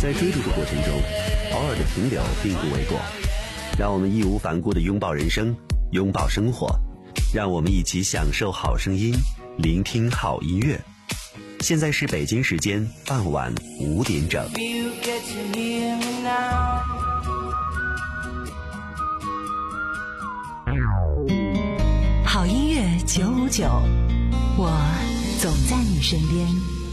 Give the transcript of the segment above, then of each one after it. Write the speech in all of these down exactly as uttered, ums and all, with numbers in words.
在追逐的过程中，偶尔的停留并不为过。让我们义无反顾地拥抱人生，拥抱生活，让我们一起享受好声音，聆听好音乐。现在是北京时间傍晚五点整。 好音乐九五九，我总在你身边。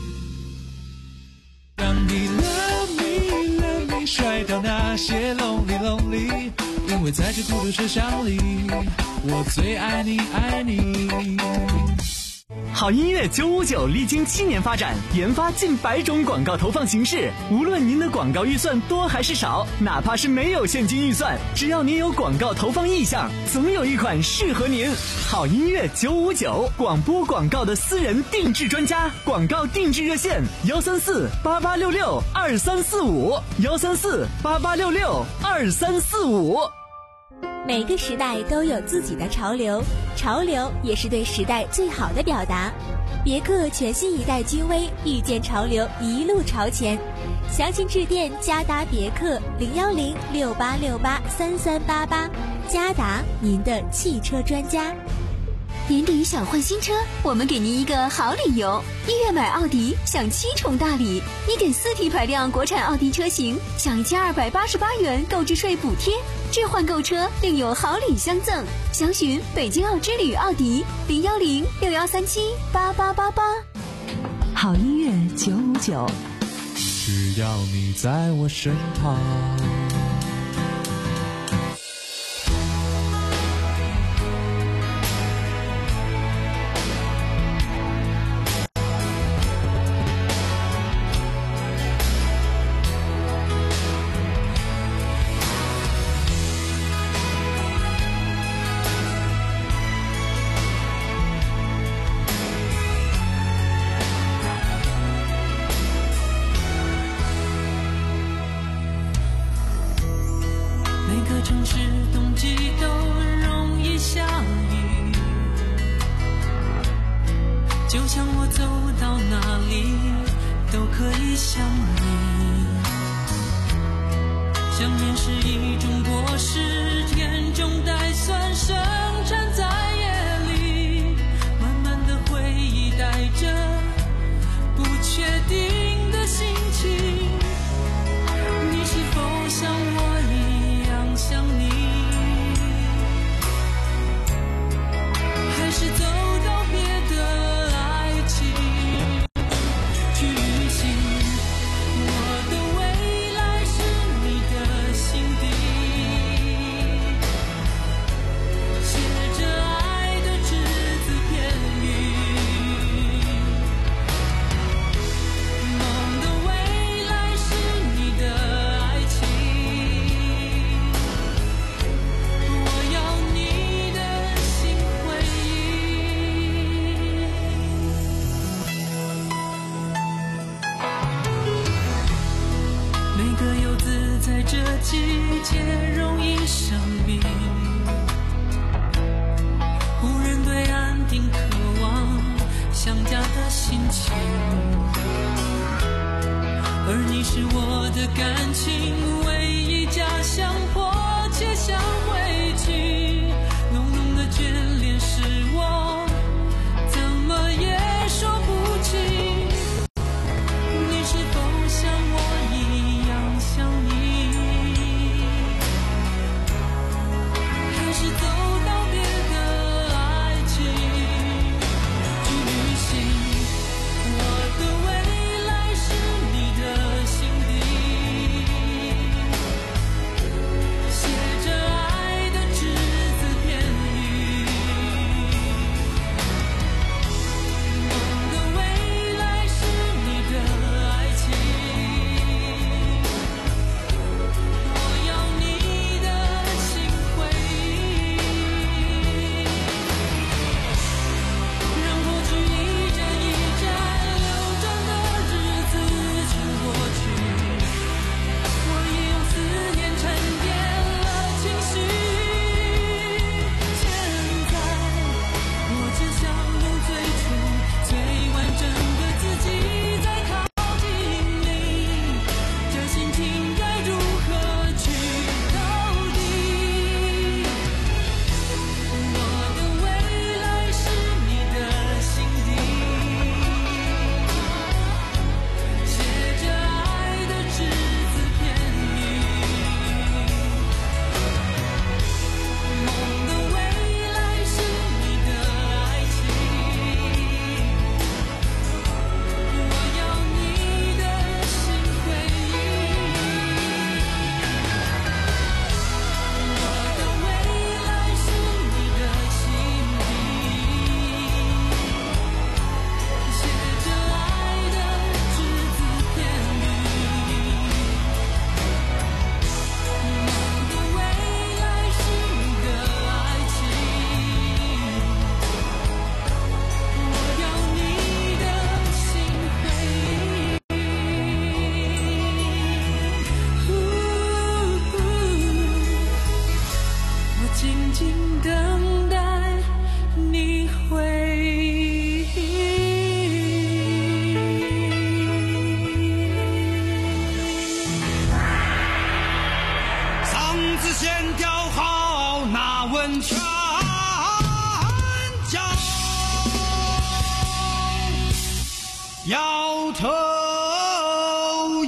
让你 love me love me 甩掉那些 lonely lonely， 因为在这孤独车厢里，我最爱你爱你。 好音乐九五九历经七年发展，研发近百种广告投放形式。无论您的广告预算多还是少，哪怕是没有现金预算，只要您有广告投放意向，总有一款适合您。好音乐九五九，广播广告的私人定制专家，广告定制热线幺三四八八六六二三四五幺三四八八六六二三四五。 每个时代都有自己的潮流，潮流也是对时代最好的表达。别克全新一代君威，遇见潮流，一路朝前。详情致电嘉达别克零幺零六八六八三三八八，嘉达，您的汽车专家。 年底想换新车，我们给您一个好理由。一月买奥迪享七重大礼，一点四 T 排量国产奥迪车型享一千二百八十八元购置税补贴，置换购车另有好礼相赠。详询北京奥之旅奥迪零幺零六幺三七八八八八。 好音乐九五九， 只要你在我身旁。 城市冬季都容易下雨，就像我走到哪里都可以想你。想念是一种果实，甜中带酸，生产在夜里，慢慢的回忆带着不确定的心情。你是否像我一样想你，还是走到别的爱情去旅行？我的未来是你的心底，写着爱的只字片语。梦的未来是你的爱情，我要你的心回忆。每个游子在这季节容易生病，忽然对安定渴望想家的心情，而你是我的感情唯一家乡，迫切想回去，浓浓的眷恋是我怎么也说不清。你是否像我一样想你，还是走到别的爱情去旅行？我的未来是你的心底，写着爱的只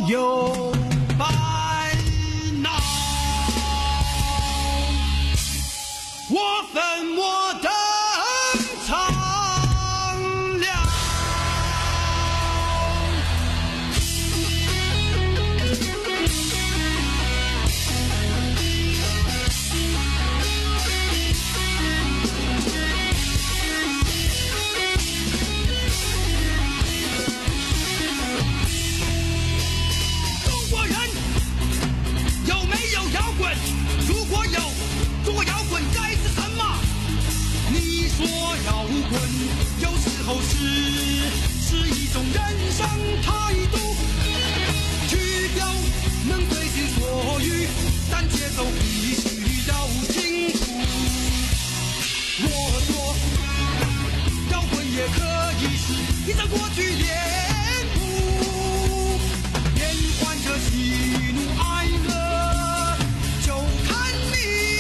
有白恼。我分我登场了。中国人有没有摇滚？如果有，中国摇滚该是什么？你说摇滚有时候是是一种人生态度，曲调能随心所欲，但节奏必须要清楚。我说摇滚也可以是一场过去脸谱，变换着喜怒哀乐，就看你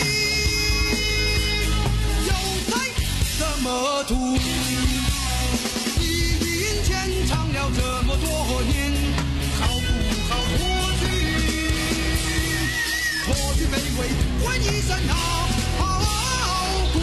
有才怎么读。一音前唱了这么多年，好不好脱去？脱去卑微，换一身好骨。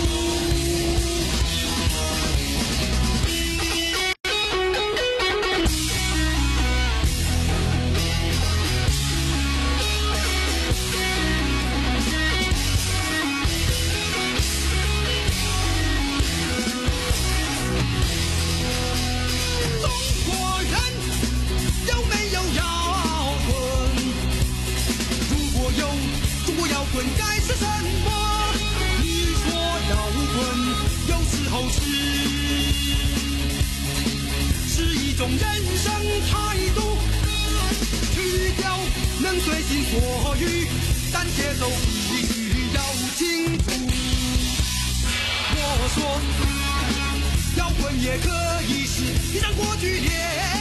中国人有没有摇滚？如果有，中国摇滚该是什么？你说摇滚有时候是是一种人生态度，曲调能随心所欲，但节奏必须要清楚。我说摇滚也可以是一场过去脸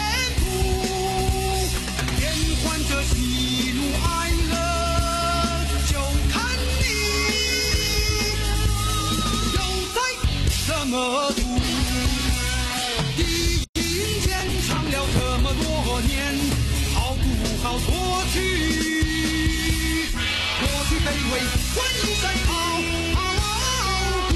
谱，变换着喜怒哀乐，就看你有才怎么读。一音前唱了这么多年，好不好脱去？脱去卑微，换一身好骨。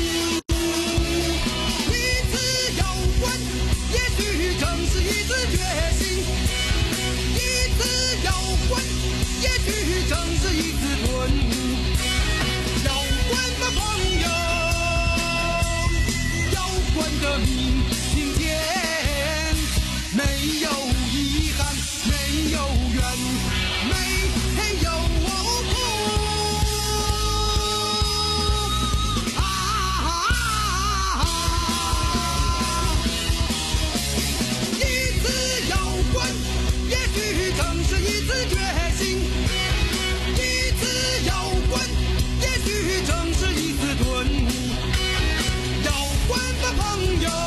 一次摇滚，也许正是一次觉醒；一次摇滚，也许正是一次顿悟。摇滚的朋友，摇滚的明明天，没有遗憾，没有怨，没有苦。啊！一次摇滚，也许正是一次觉醒；一次摇滚，也许正是一次顿悟。摇滚的朋友，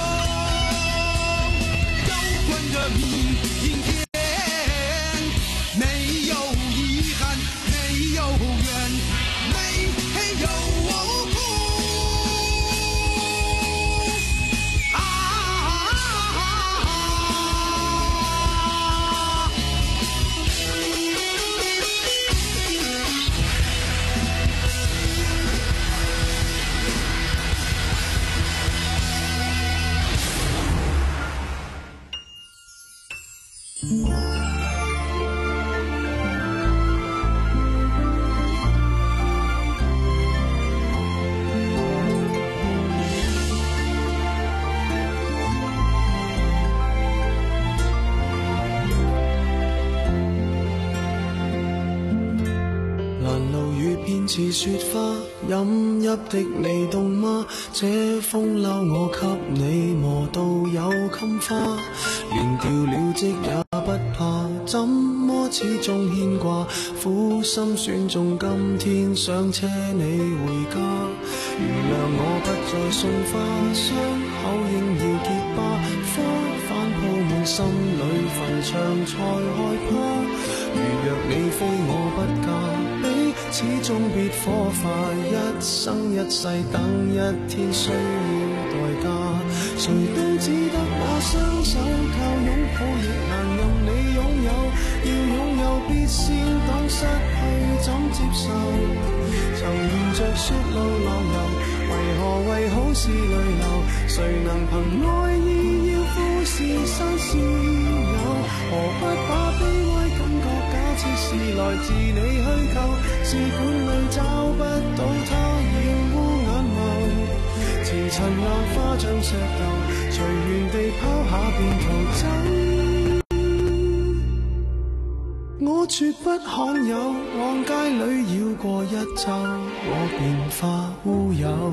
摇滚的明天，没有遗憾，没有怨，没有苦。啊！ 攔路雨變似雪花，飲泣的你凍嗎？這風褸我給你磨到有襟花，連掉了職也不怕，怎麼始終牽掛？苦心選中今天想車你回家，原諒我不再送花，傷口應要結疤，花瓣鋪滿心裏墳場才害怕。如若你非我不嫁，你始終別火化，一生一世等一天需要代價。誰都只得那雙手，靠擁抱亦難任你擁有，要失去怎接受？曾沿着雪路浪游，為何為好事淚流？誰能憑愛意要富士山私有？何不把悲哀感覺假設是來自你虛構？試管裏找不到它染污眼眸，前塵硬化像石頭，隨緣地拋下便逃走。我絕不罕有，往街裏繞過一周，我便化烏有。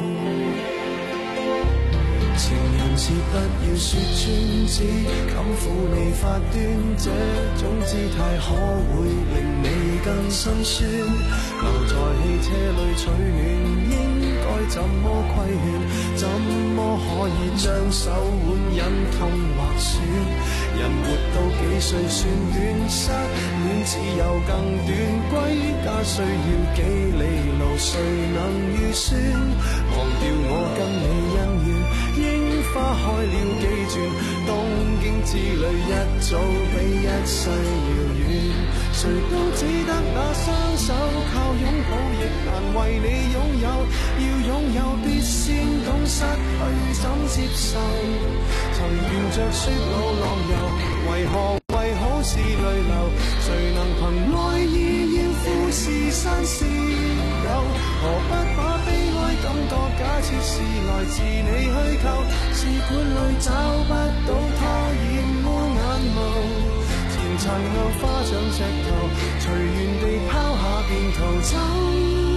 情人節不要說穿，只敢撫你發端，這種姿態可會令你更心酸？留在汽車裏取暖，應該怎麼規勸？怎麼可以將手腕忍痛劃損？人活到幾歲算短？失戀只有更短，歸家需要幾里路，誰能預算？忘掉我跟你恩怨，櫻花開了幾轉，東京之旅一早比一世遙遠。誰都只得那雙手，靠擁抱亦難為你擁有。要擁有必先懂失去怎接受。曾沿着雪路浪遊，為何為好事淚流？誰能憑愛意要富士山私有？何不把悲哀感覺假設是來自你虛構？試管裏找不到它染污眼眸，前塵硬化像石頭，隨緣地拋下便逃走。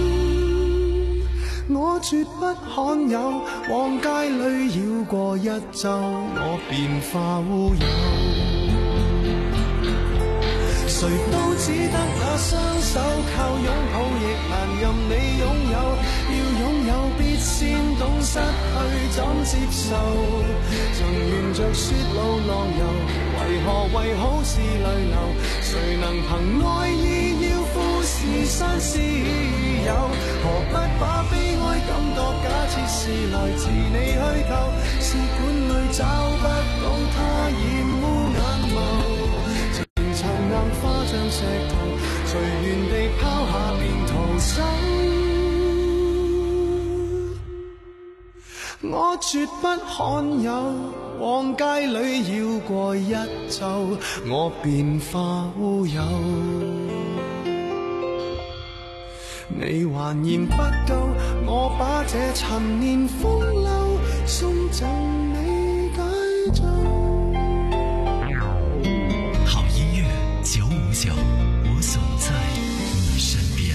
我絕不罕有，往街裏繞過一周，我便化烏有。誰都只得那雙手，靠擁抱亦難任你擁有。要擁有必先懂失去怎接受。曾沿着雪路浪遊，為何為好事淚流？誰能憑愛意要富士山私有？何不把悲哀感覺假設是來自你虛構？試管裏找不到它染污眼眸，前塵硬化像石頭，隨緣地拋下便逃走。我絕不罕有，往街裏繞過一周，我便化烏有。你還嫌不夠，我把這陳年風流送贈你解咒。 好音樂九五九，我總在你身邊。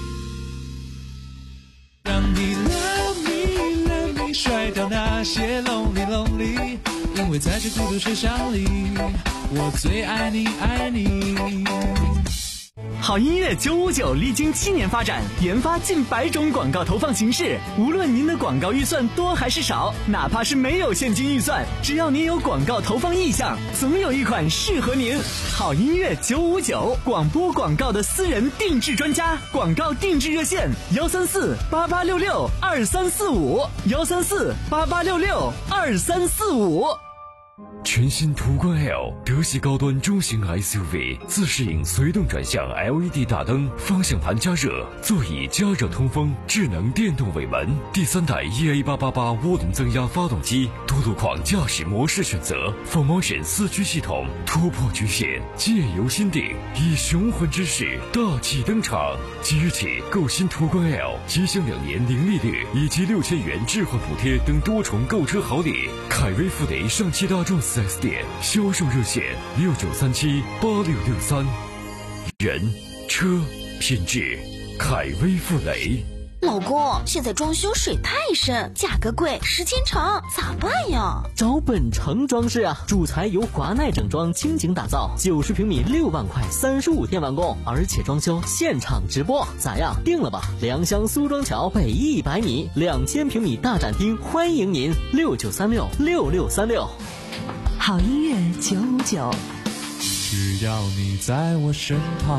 讓你 love me love me 甩掉那些 lonely lonely， 因為在這孤獨車廂裡，我最愛你愛你。 好音樂九五九歷經七年發展，研發近百種廣告投放形式。無論您的廣告預算多還是少，哪怕是沒有現金預算，只要您有廣告投放意向，總有一款適合您。好音樂九五九，廣播廣告的私人定制專家，廣告定制熱線：幺三四八八六六二三四五，幺三四八八六六二三四五。 全新途观 L 德系高端中型 S U V， 自适应随动转向 L E D 大灯，方向盘加热，座椅加热通风，智能电动尾门，第三代 E A 八八八涡轮增压发动机，多路况驾驶模式选择 ，Full Motion 四驱系统，突破局限，借由心定，以雄浑之势大气登场。即日起购新途观 L， 即享两年零利率以及六千元置换补贴等多重购车好礼。凯威富雷上汽大众四 S 店销售热线六九三七八六六三。人车品质，凯威富雷。 老公，现在装修水太深，价格贵，时间长，咋办呀？ 找本城装饰啊，主材由华奈整装倾情打造，九十平米六万块，三十五天完工，而且装修现场直播，咋样？定了吧？良乡苏庄桥北一百米，两千平米大展厅，欢迎您，六九三六六六三六。 好音乐九五九， 只要你在我身旁。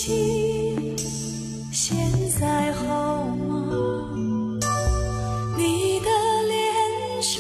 起，现在好吗？你的脸上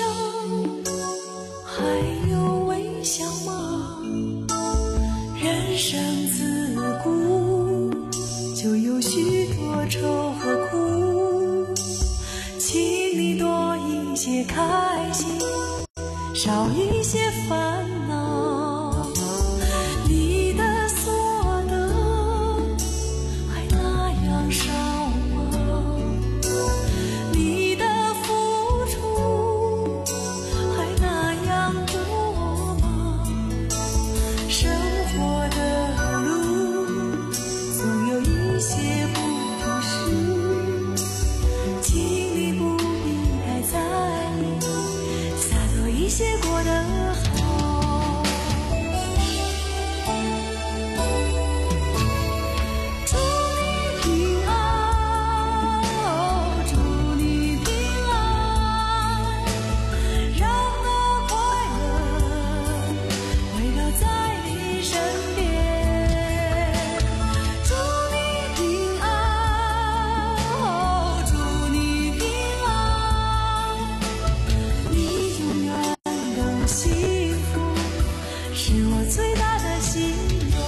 还有微笑吗？人生自古就有许多愁和苦，请你多一些开心，少一些烦恼。你的所得还那样少吗？你的付出还那样多吗？生活的路总有一些不平事，请你不必太在意，洒脱一些过得好。祝你平安，哦，祝你平安，让那快乐围绕在你身边。祝你平安，哦，祝你平安，你永远都幸福，是我最大的心愿。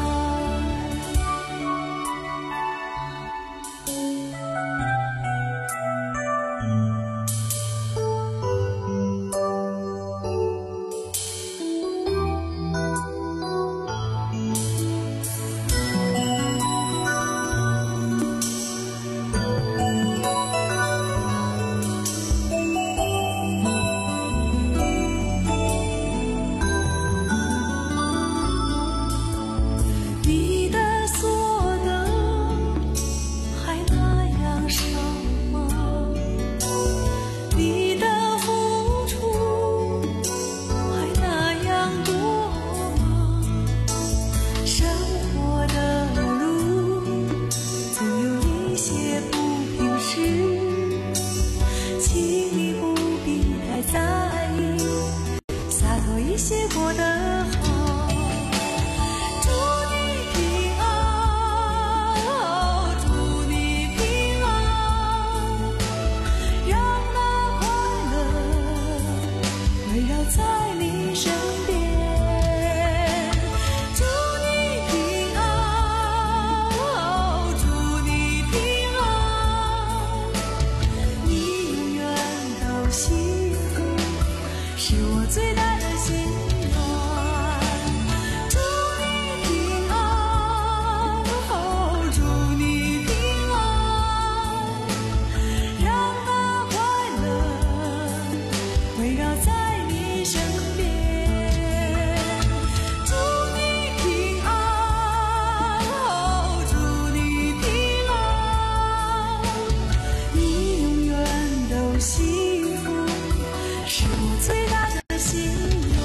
你的所得还那样少吗？你的付出还那样多吗？生活的路总有一些不平事，请你不必太在意，洒脱一些过得好。祝你平安，哦，祝你平安，让那快乐围绕在你身边。祝你平安，哦，祝你平安，你永远都幸福，是我最大的心愿。祝你平安，哦，祝你平安，让那快乐围绕在你身边。祝你平安，哦，祝你平安，你永远都幸福，是我最大的心愿。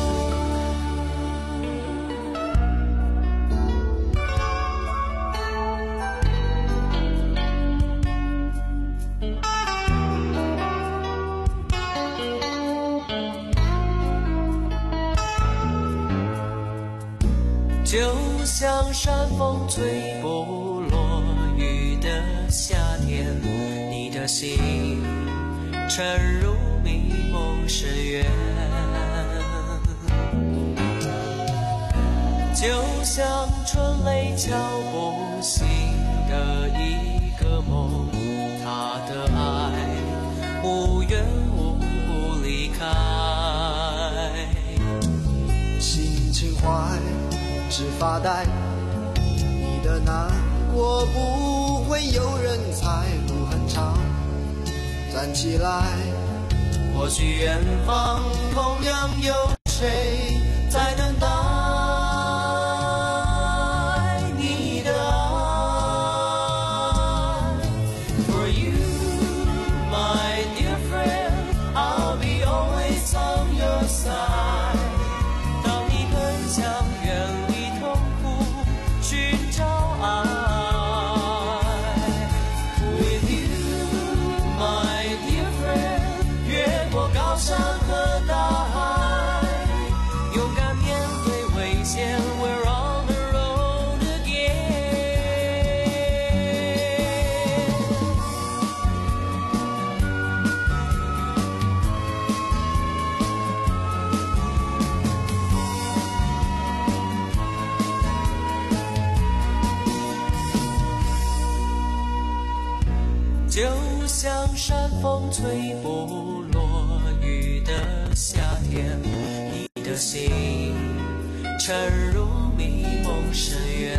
就像山风吹不落雨的夏天，你的心沉入迷梦深渊。就像春雷敲不醒的一个梦，他的爱无缘无故离开。 心情坏，只发呆，你的难过不会有人猜，路很长，站起来， 或许远方同样有谁在等待你的爱。 For you, my dear friend, I'll be always on your side。 当你很想远离痛苦，寻找爱。 With you, my dear friend， 越过高山和大海， 山风吹不落雨的夏天，你的心沉入迷梦深渊，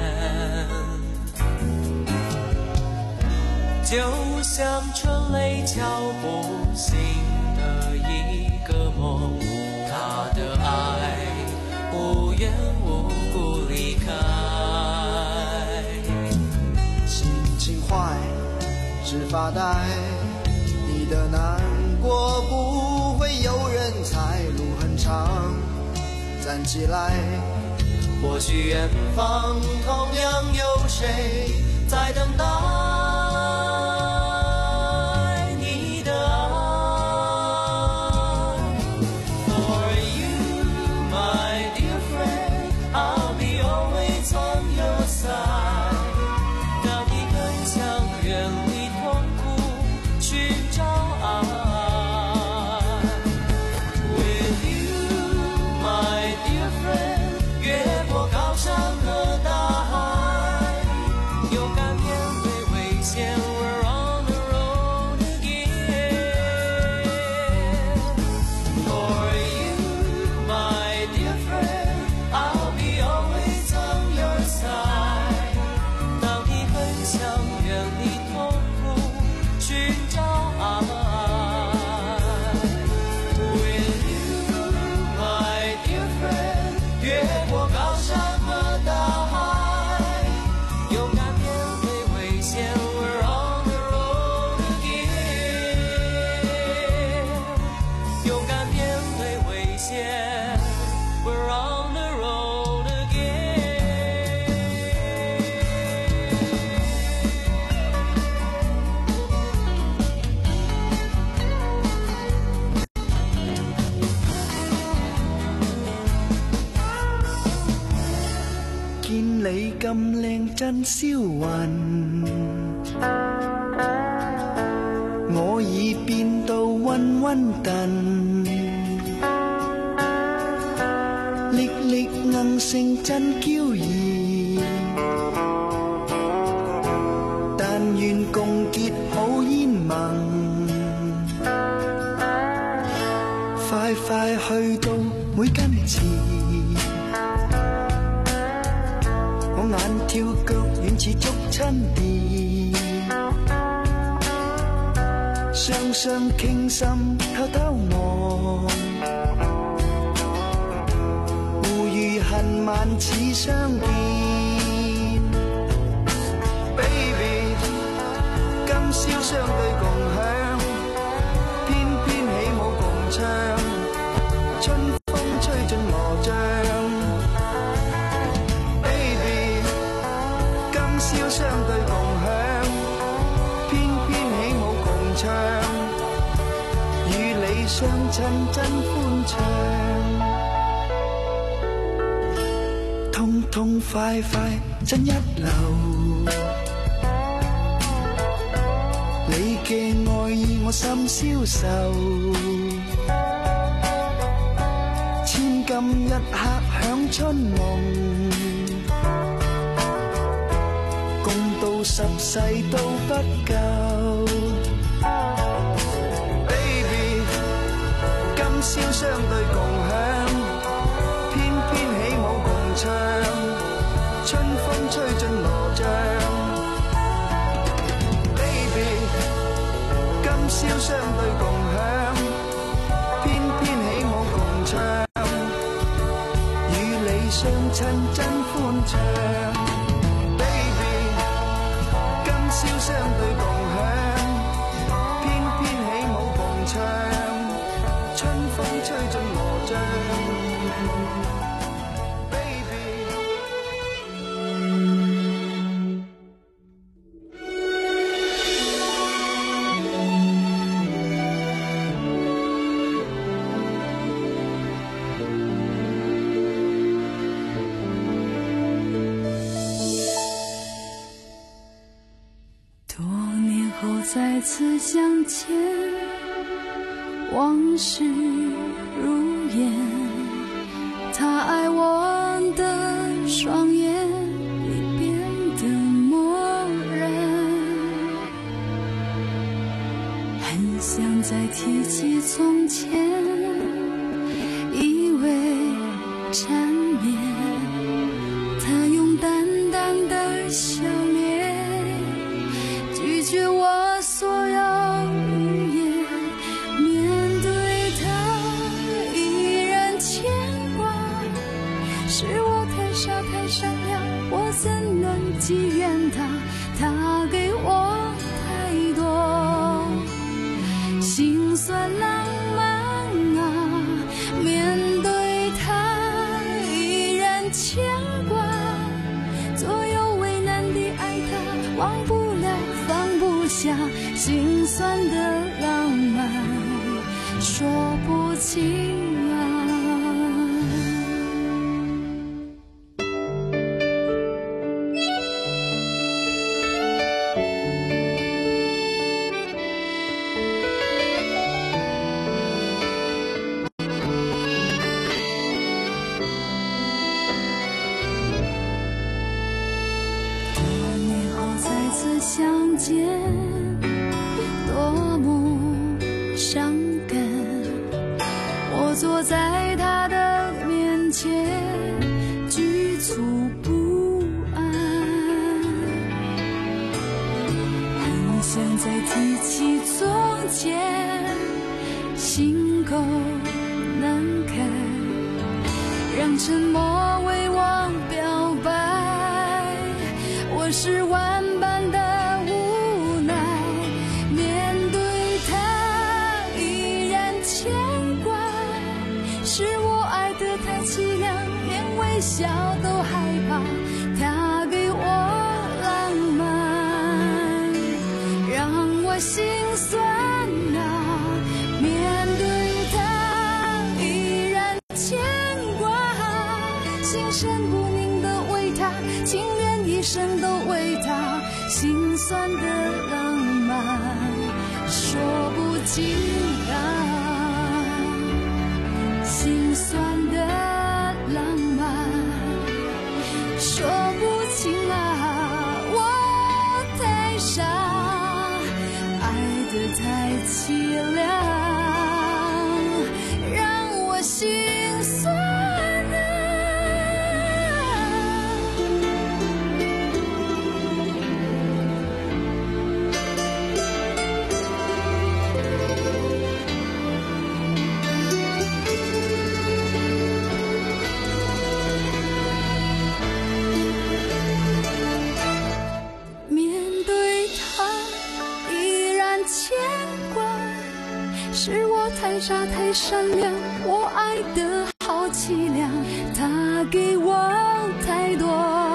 就像春雷敲不醒的一个梦，他的爱无缘无故离开。 心情坏只发呆，你的难过不会有人猜，路很长，站起来， 或许远方同样有谁在等待你的爱。 For you my dear friend, I'll be always on your side。 当你很想远离痛苦，寻找爱。 With you my dear friend， 越过高山和大海，勇敢面对危险 ，We're on the road again。 For you my dear friend， I'll be always on your side。 当你很想远离痛苦，寻找爱。 With you my dear friend， 越过高山和大海，勇敢面对危险 ，We're on the road again。 勇敢面对危险 ，We're on the road again。 見你咁靚真銷魂，我已變到暈暈頓，歷歷硬性真嬌異，但願共結好煙盟，快快去到每根刺。 我眼跳腳遠似捉親電，雙雙傾心偷偷望，互遇恨晚似相見。Baby， 今宵相對共享，偏偏起舞共唱，春風吹進羅帳。 相對共享，偏偏起舞共唱，與你相襯真歡暢，痛痛快快真一流。你嘅愛意我心消受，千金一刻享春夢。 到十世都不夠 ，Baby， 今宵相對共享，偏偏起舞共唱，春風吹進羅帳 ，Baby， 今宵相對共享，偏偏起舞共唱，與你相襯真歡暢。 笑相對共享，偏偏起舞共唱，春風吹進羅帳 ，Baby。 再次相见，往事如烟。他爱我的双眼已变得漠然。 提起从前，以为缠绵，他用淡淡的笑脸拒绝我所有语言，面对他依然牵挂，是我太傻太善良，我怎能寄怨他？他给我太多心酸浪漫啊，面对他依然牵挂，左右为难的爱他，忘不了放不下，心酸的浪漫说不清啊。相见多么伤感，我坐在他的面前局促不安，很想再提起从前，心口难开，让沉默为我表白，我是万般的笑都害怕，他给我浪漫，让我心酸啊。面对他依然牵挂，心神不宁的为他，情愿一生都为他，心酸的浪漫说不尽啊，心酸的浪漫说不清啊，我太傻，爱得太凄凉，让我心酸啊。是我太傻太善良，我爱得好凄凉，他给我太多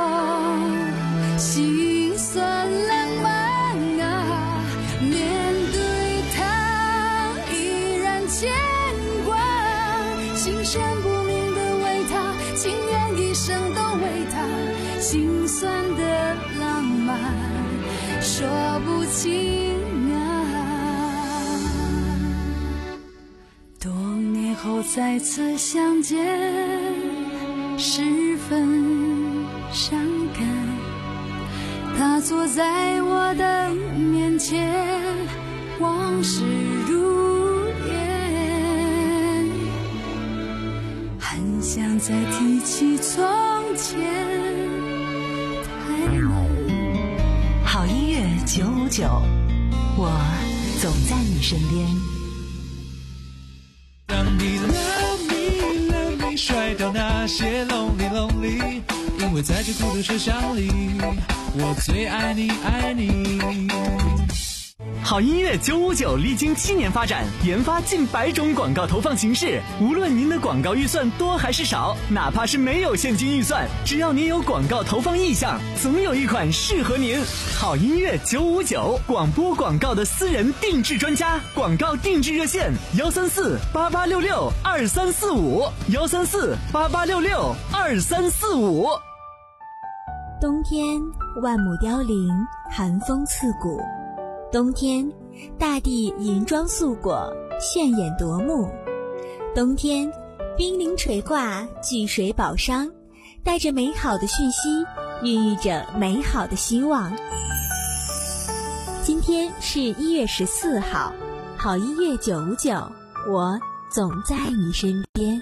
心酸浪漫啊，面对他依然牵挂，心神不宁的为他，情愿一生都为他，心酸的浪漫说不清后再次相见，十分伤感。他坐在我的面前，往事如烟，很想再提起从前，太难。 好音乐九五九，我总在你身边。 当你 love me love me 甩掉那些 lonely lonely， 因为在这孤独车厢里，我最爱你爱你。 好音乐九五九历经七年发展，研发近百种广告投放形式。无论您的广告预算多还是少，哪怕是没有现金预算，只要您有广告投放意向，总有一款适合您。好音乐九五九，广播广告的私人定制专家，广告定制热线幺三四八八六六二三四五幺三四八八六六二三四五。 冬天万木凋零，寒风刺骨。冬天，大地银装素裹，炫眼夺目。冬天，冰凌垂挂，巨水宝商，带着美好的讯息，孕育着美好的希望。今天是一月十四号，好好音乐九五九，我总在你身边。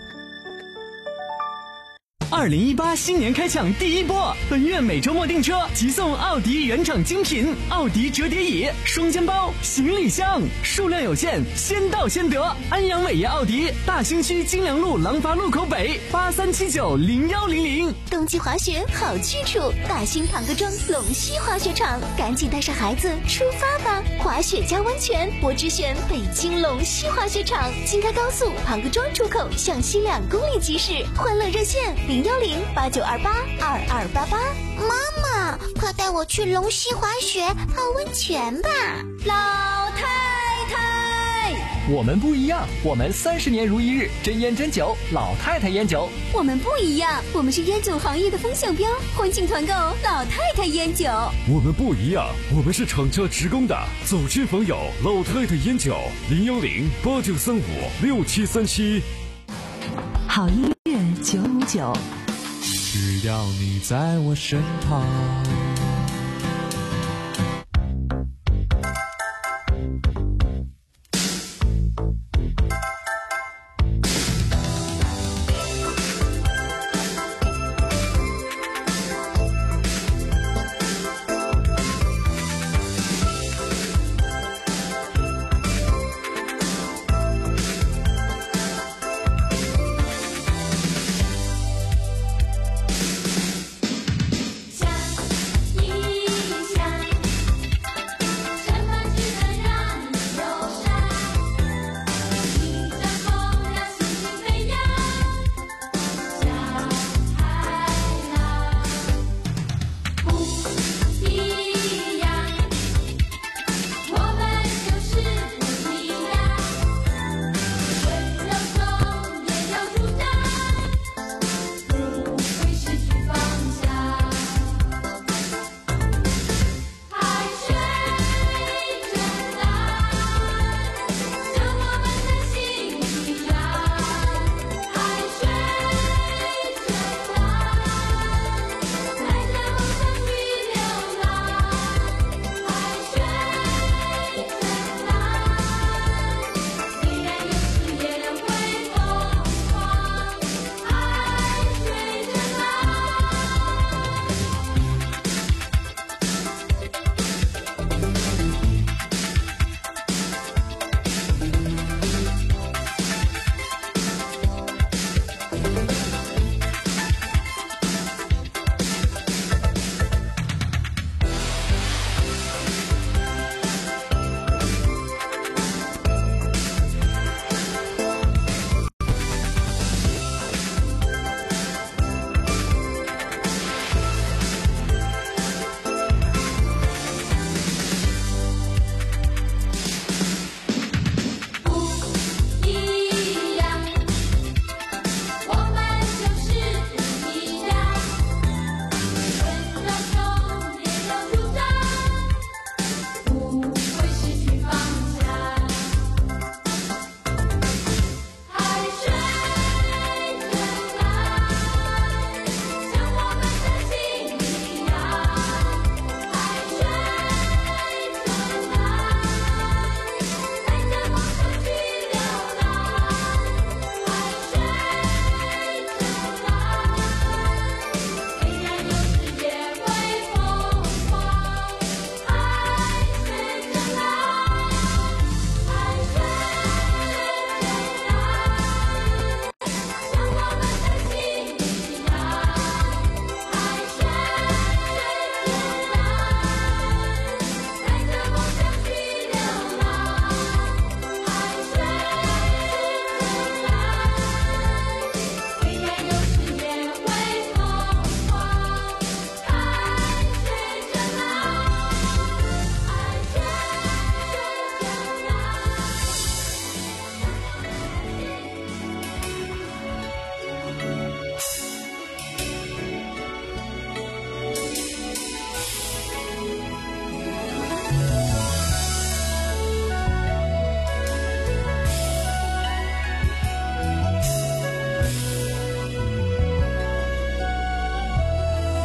二零一八新年开抢第一波，本月每周末订车即送奥迪原厂精品奥迪折叠椅、双肩包、行李箱，数量有限，先到先得。安阳伟业奥迪大兴区金良路廊坊路口北八三七九零幺零零。 冬季滑雪好去处，大兴庞各庄龙溪滑雪场，赶紧带上孩子出发吧！滑雪加温泉，我只选北京龙溪滑雪场，京开高速庞各庄出口向西两公里即驶，欢乐热线零幺零八九二八二二八八。 妈妈，快带我去龙溪滑雪泡温泉吧！ 老太太， 我们不一样，我们三十年如一日，真烟真酒，老太太烟酒。 我们不一样，我们是烟酒行业的风向标，欢庆团购老太太烟酒。 我们不一样，我们是厂家直供的，走亲访友，老太太烟酒，零幺零八九三五六七三七。 好音乐九五九， 只要你在我身旁。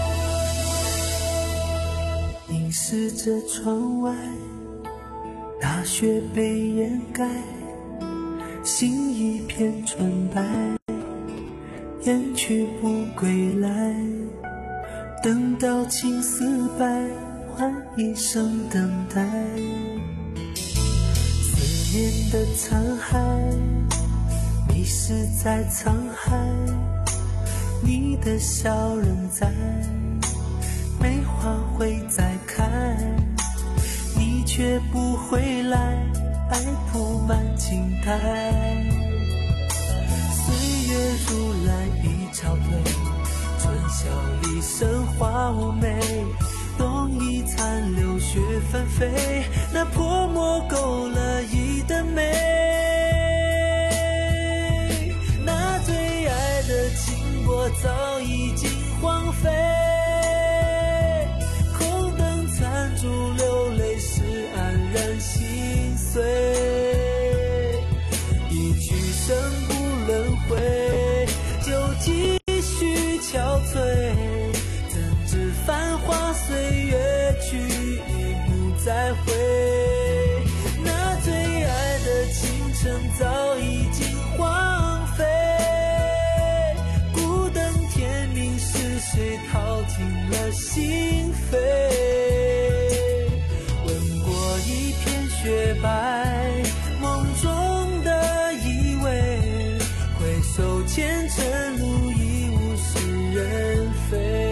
着窗外那大雪被掩盖，心一片纯白，雁去不归来，等到青丝白，换一生等待。思念的残骸，迷失在沧海，你的笑仍在，梅花会再开，你却不回来，爱铺满青苔。岁月如来已憔悴，春宵里生花无美，冬已残留雪纷飞，那泼墨勾勒一的美，那最爱的经过早已经荒废，空灯残烛流泪时黯然心碎，一去生不轮回，就继续憔悴，怎知繁华岁月去已不再回，那最爱的青春早已经荒废，孤灯天明是谁掏尽了心扉，吻过一片雪白，梦中的依偎，回首前尘路已物是人非。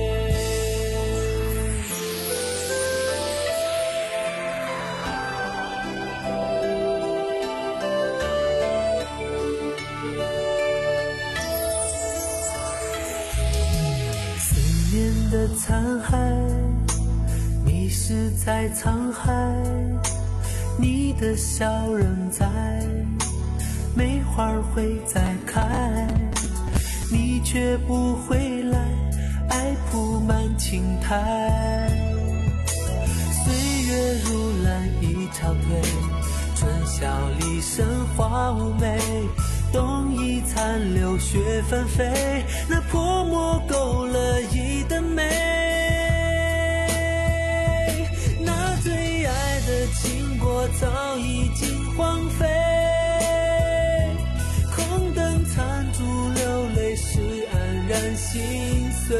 思念的残骸，迷失在沧海，你的笑仍在，梅花会再开，你却不回来，爱铺满青苔。岁月如蓝已憔悴，春宵里生花无美，冬已残留雪纷飞，那泼墨勾勒一的美，那最爱的经过早已经荒废，空灯残烛流泪时黯然心碎，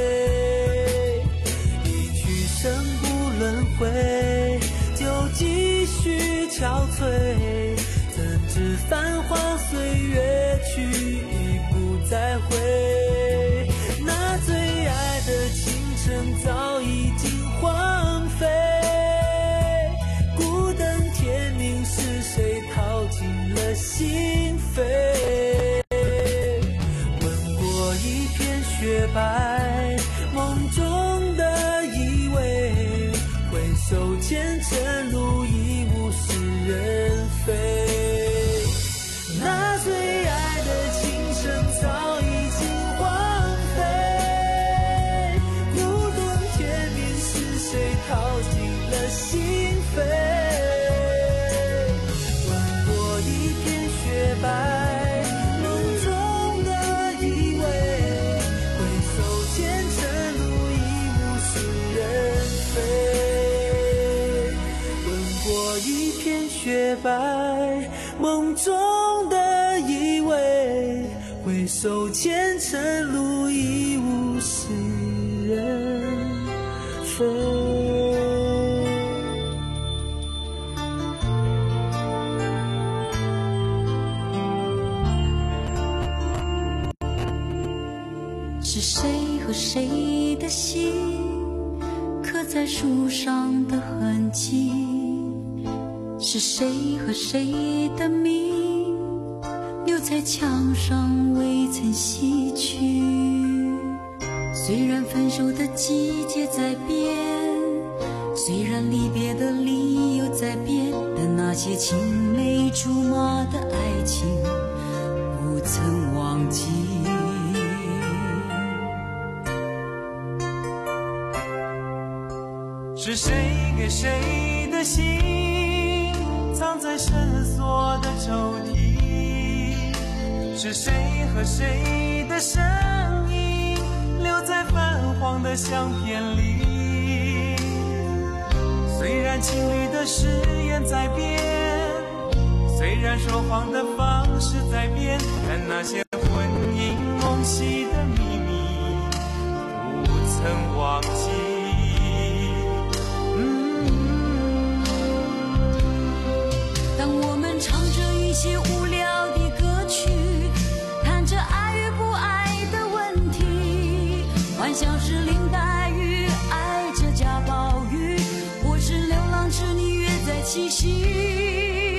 一去生不轮回，就继续憔悴，怎知繁华岁月去已不再回，那最爱的青春早已经荒废，孤灯天明是谁掏尽了心扉，吻过一片雪白，梦中的依偎，回首前尘路已物是人非，那最爱的青春早已经荒废，孤灯天明是谁掏尽了心扉，吻过一片雪白，梦中的依偎，回首前尘路已物是人非，吻过一片雪白，梦中的依偎，回首前尘路已物是人非。 是谁和谁的心刻在树上的痕迹，是谁和谁的名留在墙上未曾洗去，虽然分手的季节在变，虽然离别的理由在变，但那些青梅竹马的爱情不曾忘记。 是谁给谁的心藏在深锁的抽屉，是谁和谁的声音留在泛黄的相片里，虽然然情侣的誓言在变，虽然说谎的方式在变，但那些婚姻梦系的秘密不曾忘记。 嗯，当我们唱着一些无聊的歌曲，谈着爱与不爱的问题，幻想是林黛玉爱着贾宝玉，或是流浪织女约在七夕。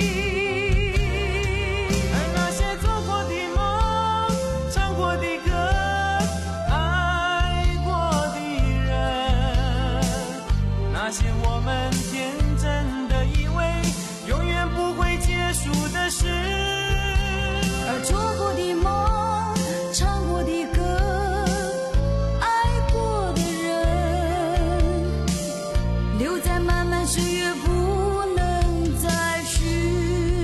做过的梦，唱过的歌，爱过的人，留在漫漫岁月不能再续。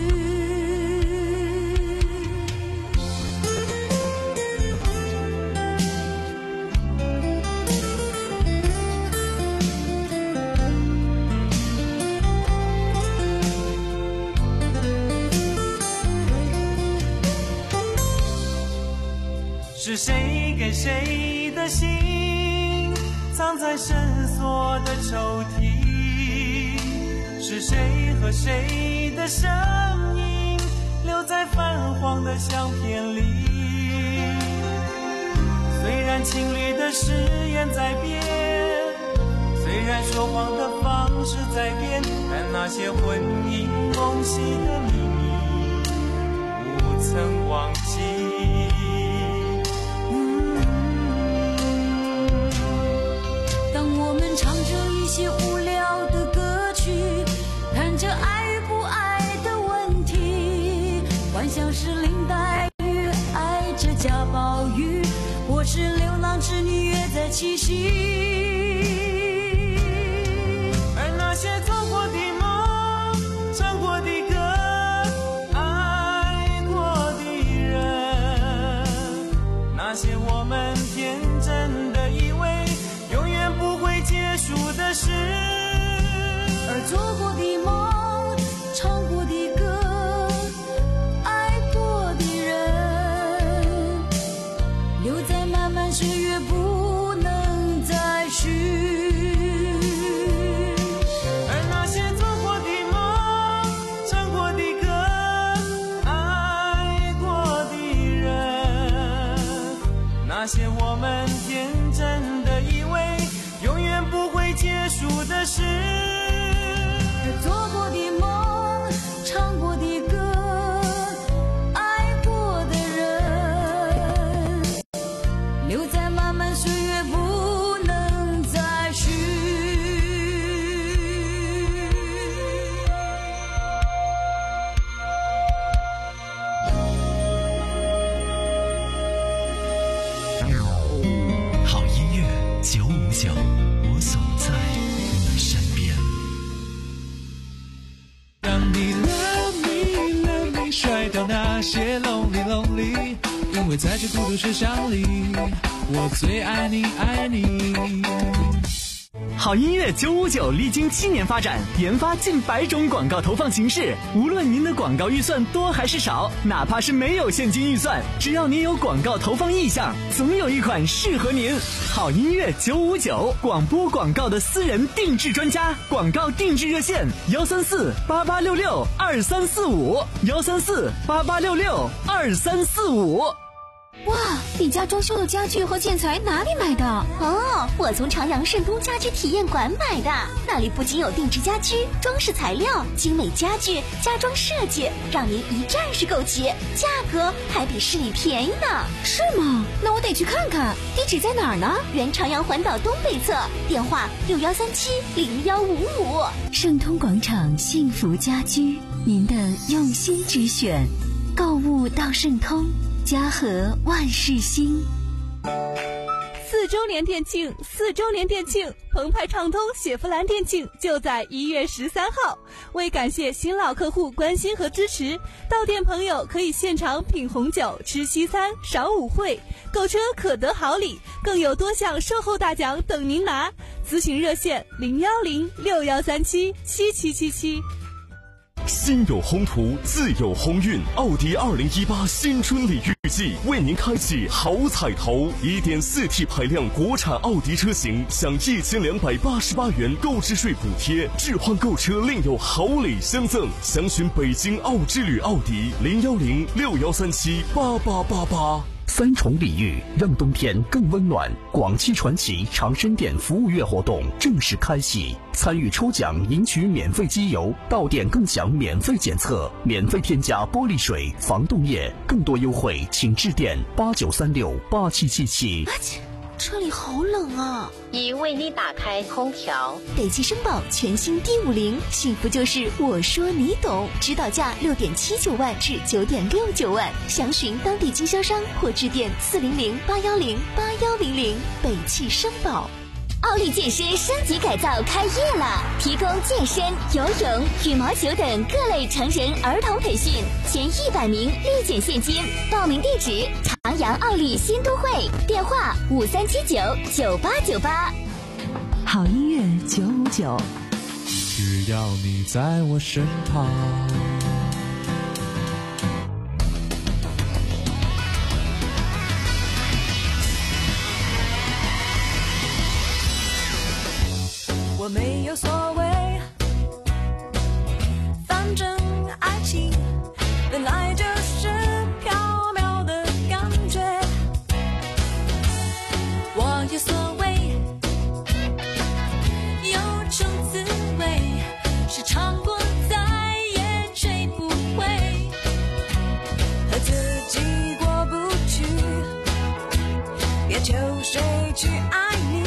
是谁给谁的心藏在深锁的抽屉？是谁和谁的声音留在泛黄的相片里？虽然情侣的誓言在变，虽然说谎的方式在变，但那些婚姻梦系的秘密不曾忘记。 唱着一些无聊的歌曲，谈着爱与不爱的问题，幻想是林黛玉爱着贾宝玉，或是流浪织女约在七夕。 而那些走过的梦，唱过的歌，爱过的人，那些我们天真的以为永远不会结束的事， 而做过的梦，唱过的歌，爱过的人，留在漫漫岁月不能再续。 而那些做过的梦，唱过的歌，爱过的人，那些我们天真的以为永远不会结束的事， 而做过的梦，唱过的歌，爱过的人，留在漫漫岁月不能再续。 好音乐九五九，我总在你身边。 让你 love me love me 甩掉那些 lonely lonely， 因为在这孤独世上里，我最爱你爱你。 好音乐九五九历经七年发展，研发近百种广告投放形式。无论您的广告预算多还是少，哪怕是没有现金预算，只要您有广告投放意向，总有一款适合您。好音乐九五九，广播广告的私人定制专家，广告定制热线幺三四八八六六二三四五幺三四八八六六二三四五。 哇，你家装修的家具和建材哪里买的？ 哦，我从长阳盛东家居体验馆买的，那里不仅有定制家居、装饰材料、精美家具、家装设计，让您一站式购齐，价格还比市里便宜呢。 是吗？那我得去看看。地址在哪儿呢？ 原长阳环岛东北侧，电话六幺三七零幺五五。 盛通广场幸福家居，您的用心之选，购物到盛通。家和万事兴。 四周年店庆，四周年店庆，澎湃畅通雪佛兰店庆就在一月十三号。为感谢新老客户关心和支持，到店朋友可以现场品红酒、吃西餐、赏舞会，购车可得好礼，更有多项售后大奖等您拿。 咨询热线零幺零六幺三七七七七七。 心有宏图，自有鸿运。奥迪二零一八新春礼遇季为您开启好彩头， 一点四 T 排量国产奥迪车型享一千两百八十八元购置税补贴，置换购车另有好礼相赠。详询北京奥之旅奥迪零幺零六幺三七八八八八。 三重礼遇，让冬天更温暖。广汽传祺长生店服务月活动正式开启，参与抽奖赢取免费机油，到店更享免费检测，免费添加玻璃水、防冻液。更多优惠请致电八九三六八七七七。 车里好冷啊！ 已为你打开空调。 北汽绅宝全新 D 五零，幸福就是我说你懂，指导价六点七九万至九点六九万，详询当地经销商或致电四零零八幺零八幺零零。北汽绅宝。 奥利健身升级改造开业了，提供健身、游泳、羽毛球等各类成人儿童培训，前一百名立减现金。报名地址：长阳奥利新都会，电话五三七九九八九八。 好音乐九五九， 只要你在我身旁。 我没有所谓，反正爱情本来就是缥缈的感觉。我有所谓，有种滋味是尝过再也追不回，和自己过不去，别求谁去爱你。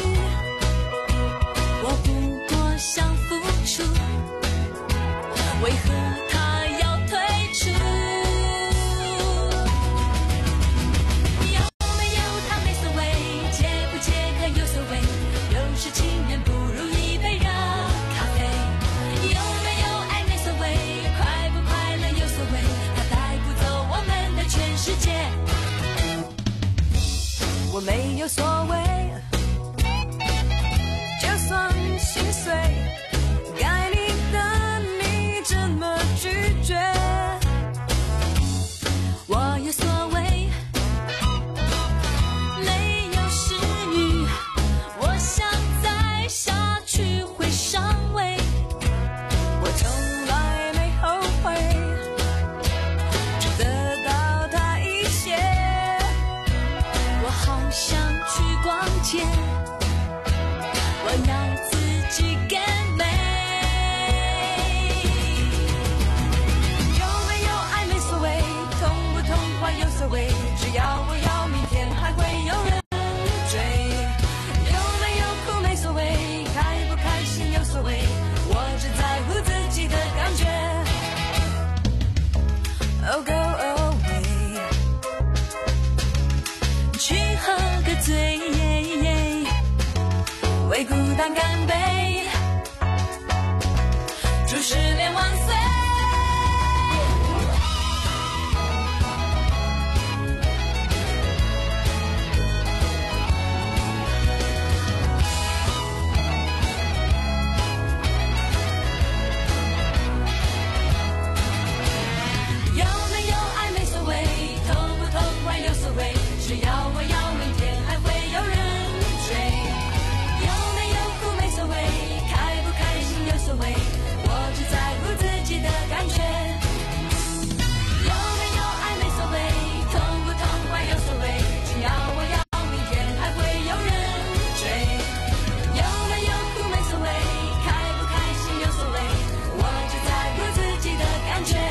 想付出，为何他要退出？有没有他没所谓，解不解渴有所谓，有时情人不如一杯热咖啡。有没有爱没所谓，快不快乐有所谓，他带不走我们的全世界。我没有所谓，就算心碎，该你的你怎么拒绝？我有所谓，没有是你，我想再下去会伤胃。我从来没后悔，只得到他一些。我好想去逛街，我要自己给美。有没有爱没所谓，痛不痛快有所谓，只要我要明天还会有人追。有没有苦没所谓，开不开心有所谓，我只在乎自己的感觉。Oh go away， 去喝个醉，为孤单干杯，祝失恋万岁。有没有爱没所谓，痛不痛快有所谓，只要我要明天还会有人追。有没有苦没所谓，开不开心有所谓，我只在乎自己的感觉。有没有爱没所谓，痛不痛快有所谓，只要我要明天还会有人追。有没有苦没所谓，开不开心有所谓，我只在乎自己的感觉。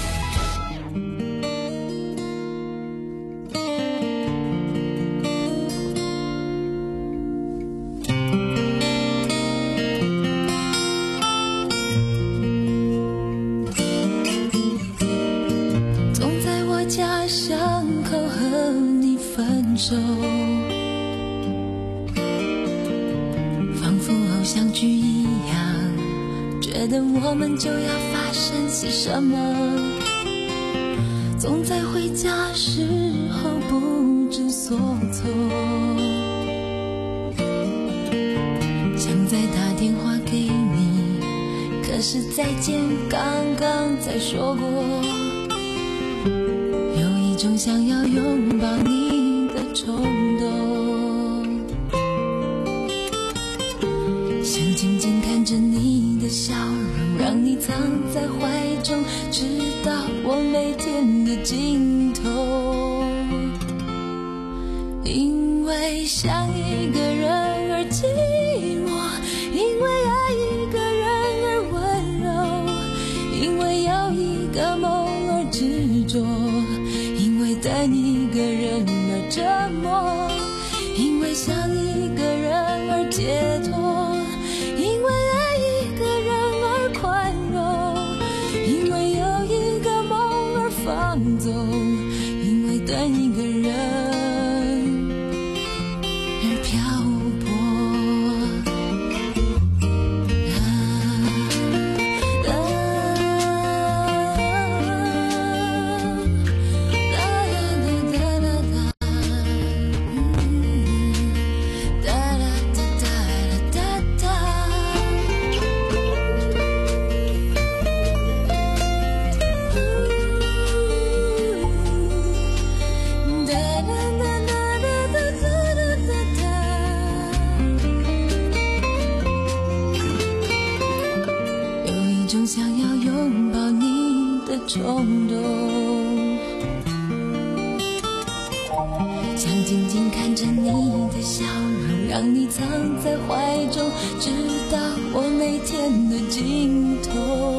总在我家巷口和你分手，仿佛偶像剧一样，觉得我们就要发生些什么。总在回家时候不知所措，想再见刚刚才说过，有一种想要拥抱你的冲动，想静静看着你的笑容，让你藏在怀中，直到我每天的尽头。因为想一个人而寂寞，因为爱一个人而温柔，因为有一个梦而执着，因为等一个人而折磨，因为想一个人而解脱，因为爱一个人而宽容，因为有一个梦而放纵，因为等一个人冲动，想静静看着你的笑容，让你藏在怀中，直到我每天的尽头。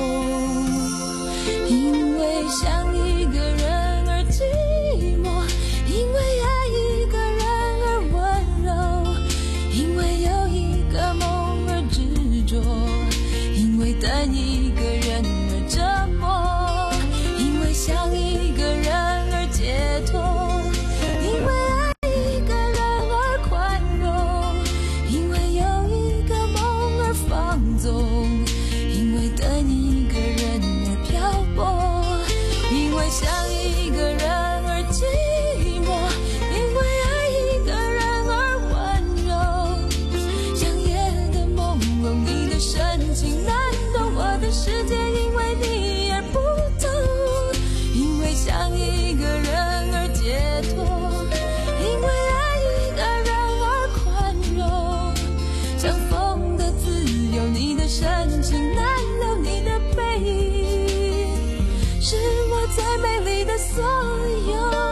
因为想一个人而寂寞，因为爱一个人而温柔，因为有一个梦而执着，因为等一个人而折磨，想一个人而解脱，因为爱一个人而宽容，因为有一个梦而放纵，因为等一个人而漂泊，因为想一个人而寂寞，因为爱一个人而温柔，像夜的朦胧，你的深情难懂我的世界，因为你而不同，因为想一个人而解脱，因为爱一个人而宽容，像风的自由，你的深情难留，你的背影是我最美丽的所有。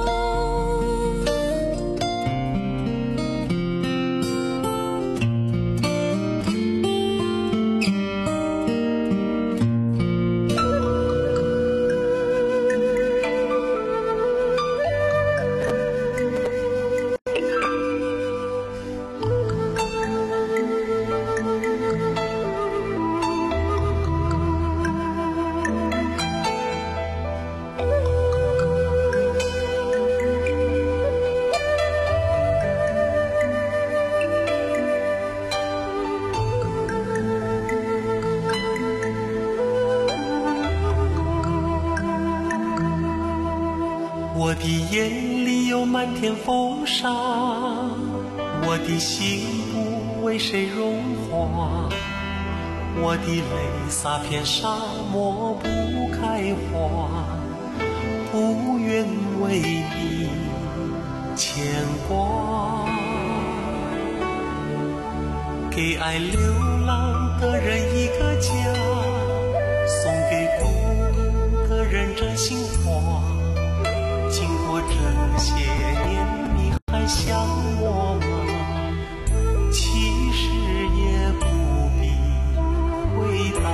我的眼里有满天风沙，我的心不为谁融化，我的泪洒遍沙漠不开花，不愿为你牵挂。给爱流浪的人一个家，送给孤独的人真心话。经过这些年，你还想我吗？其实也不必回答。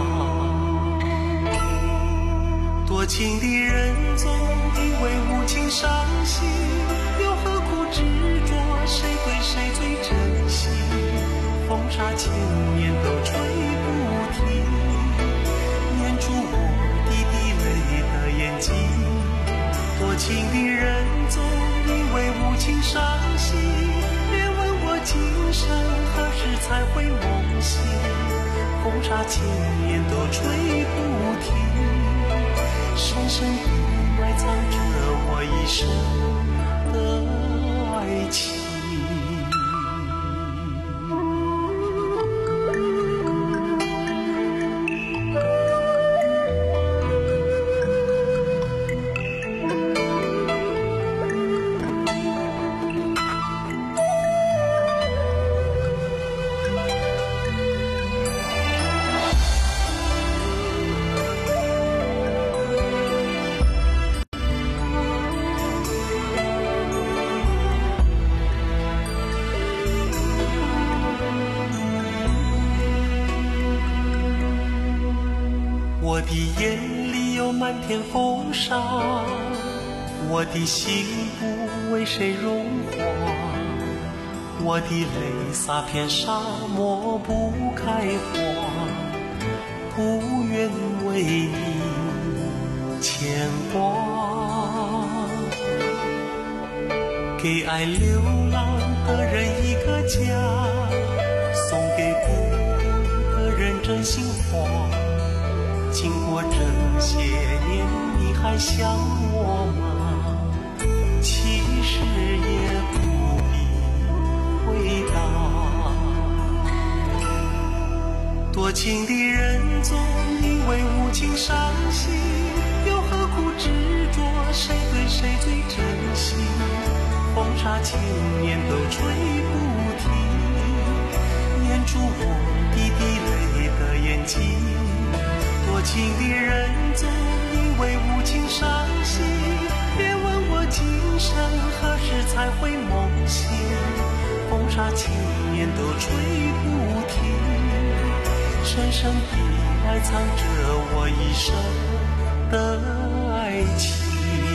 多情的人总因为无情伤心，又何苦执着谁对谁最真心？风沙千年都吹不停，粘住我滴滴泪的眼睛。多情的人总因为无情伤心，别问我今生何时才会梦醒。风沙千年都吹不停，深深地埋藏着我一生的爱情。 的眼里有满天风沙，我的心不为谁融化，我的泪洒遍沙漠不开花，不愿为你牵挂。给爱流浪的人一个家，送给孤独的人真心话。经过这些年，你还想我吗？其实也不必回答。多情的人总因为无情伤心，又何苦执着谁对谁最真心？风沙千年都吹不停，粘住我滴滴泪的眼睛。多情的人总因为无情伤心，别问我今生何时才会梦醒。风沙千年都吹不停，深深地埋藏着我一生的爱情。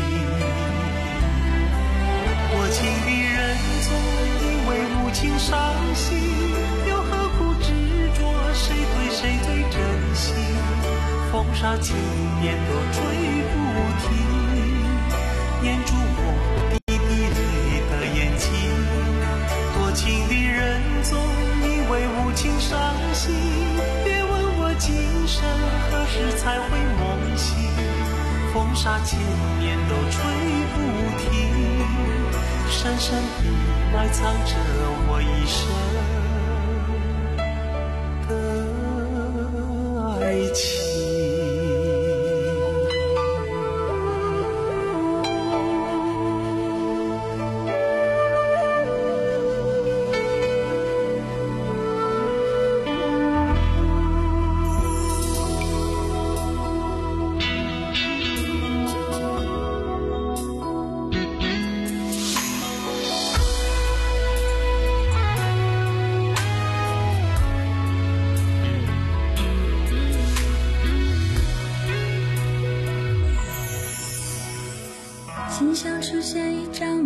多情的人总因为无情伤心，又何苦执着谁对谁最真心？风沙千年都吹不停，粘住我滴滴泪的眼睛。多情的人总因为无情伤心，别问我今生何时才会梦醒。风沙千年都吹不停，深深地埋藏着我一生的爱情。 心像出现一张